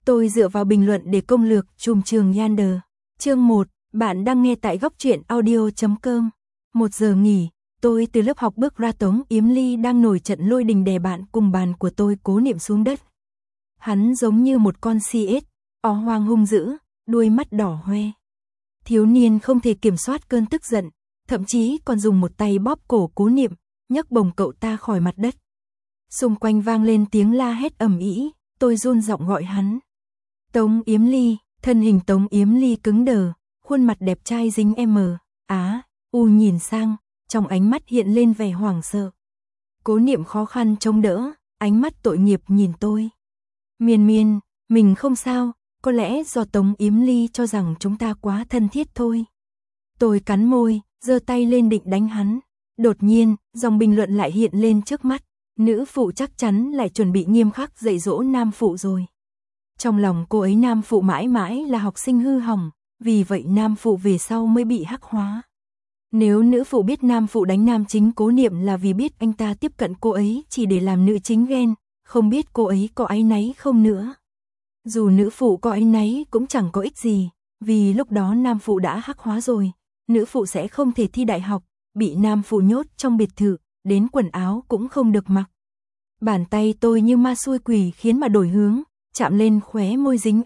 Tôi dựa vào bình luận để công lược trùm trường Yander. Chương 1, bạn đang nghe tại góc truyện audio.com. 1 giờ nghỉ, tôi từ lớp học bước ra Tống Yếm Ly đang nổi trận lôi đình đè bạn cùng bàn của tôi Cố Niệm xuống đất. Hắn giống như một con si ếch, ó hoang hung dữ, đuôi mắt đỏ hoe. Thiếu niên không thể kiểm soát cơn tức giận, thậm chí còn dùng một tay bóp cổ Cố Niệm, nhấc bổng cậu ta khỏi mặt đất. Xung quanh vang lên tiếng la hét ầm ĩ, tôi run giọng gọi hắn. Tống Yếm Ly, thân hình Tống Yếm Ly cứng đờ, khuôn mặt đẹp trai dính U nhìn sang, trong ánh mắt hiện lên vẻ hoảng sợ. Cố Niệm khó khăn chống đỡ, ánh mắt tội nghiệp nhìn tôi. Miên, mình không sao, có lẽ do Tống Yếm Ly cho rằng chúng ta quá thân thiết thôi. Tôi cắn môi, giơ tay lên định đánh hắn. Đột nhiên, dòng bình luận lại hiện lên trước mắt. Nữ phụ chắc chắn lại chuẩn bị nghiêm khắc dạy dỗ nam phụ rồi. Trong lòng cô ấy nam phụ mãi mãi là học sinh hư hỏng, vì vậy nam phụ về sau mới bị hắc hóa. Nếu nữ phụ biết nam phụ đánh nam chính Cố Niệm là vì biết anh ta tiếp cận cô ấy chỉ để làm nữ chính ghen, không biết cô ấy có áy náy không nữa. Dù nữ phụ có áy náy cũng chẳng có ích gì, vì lúc đó nam phụ đã hắc hóa rồi, nữ phụ sẽ không thể thi đại học, bị nam phụ nhốt trong biệt thự, đến quần áo cũng không được mặc. Bàn tay tôi như ma xui quỷ khiến mà đổi hướng, chạm lên khóe môi dính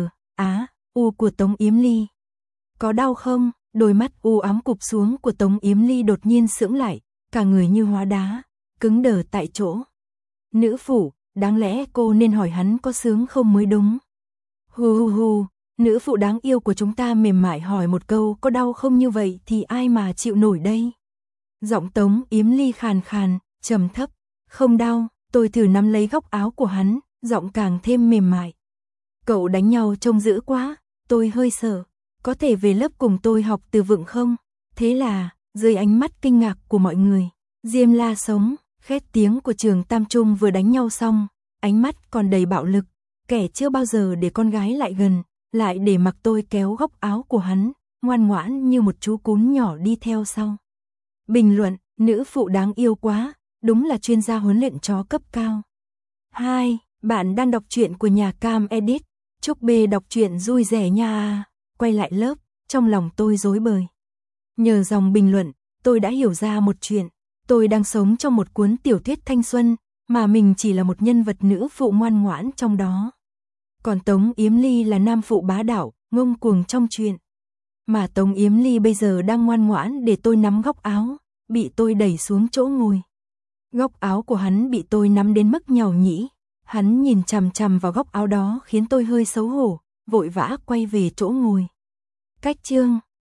U của Tống Yếm Ly. Có đau không? Đôi mắt u ám cụp xuống của Tống Yếm Ly đột nhiên sững lại, cả người như hóa đá, cứng đờ tại chỗ. Nữ phụ, đáng lẽ cô nên hỏi hắn có sướng không mới đúng. Hu, nữ phụ đáng yêu của chúng ta mềm mại hỏi một câu có đau không như vậy thì ai mà chịu nổi đây. Giọng Tống Yếm Ly khàn khàn, trầm thấp, không đau. Tôi thử nắm lấy góc áo của hắn, giọng càng thêm mềm mại. Cậu đánh nhau trông dữ quá, tôi hơi sợ. Có thể về lớp cùng tôi học từ vựng không? Thế là, dưới ánh mắt kinh ngạc của mọi người, Diêm La sống, khét tiếng của trường Tam Trung vừa đánh nhau xong, ánh mắt còn đầy bạo lực, kẻ chưa bao giờ để con gái lại gần, lại để mặc tôi kéo góc áo của hắn, ngoan ngoãn như một chú cún nhỏ đi theo sau. Bình luận, nữ phụ đáng yêu quá, đúng là chuyên gia huấn luyện chó cấp cao. 2. Bạn đang đọc truyện của nhà Cam Edit. Chúc B đọc truyện vui vẻ nha. Quay lại lớp, trong lòng tôi rối bời. Nhờ dòng bình luận, tôi đã hiểu ra một chuyện. Tôi đang sống trong một cuốn tiểu thuyết thanh xuân, mà mình chỉ là một nhân vật nữ phụ ngoan ngoãn trong đó. Còn Tống Yếm Ly là nam phụ bá đạo, ngông cuồng trong chuyện. Mà Tống Yếm Ly bây giờ đang ngoan ngoãn để tôi nắm góc áo, bị tôi đẩy xuống chỗ ngồi. Góc áo của hắn bị tôi nắm đến mức nhàu nhĩ. Hắn nhìn chằm chằm vào góc áo đó khiến tôi hơi xấu hổ, vội vã quay về chỗ ngồi. Cách chương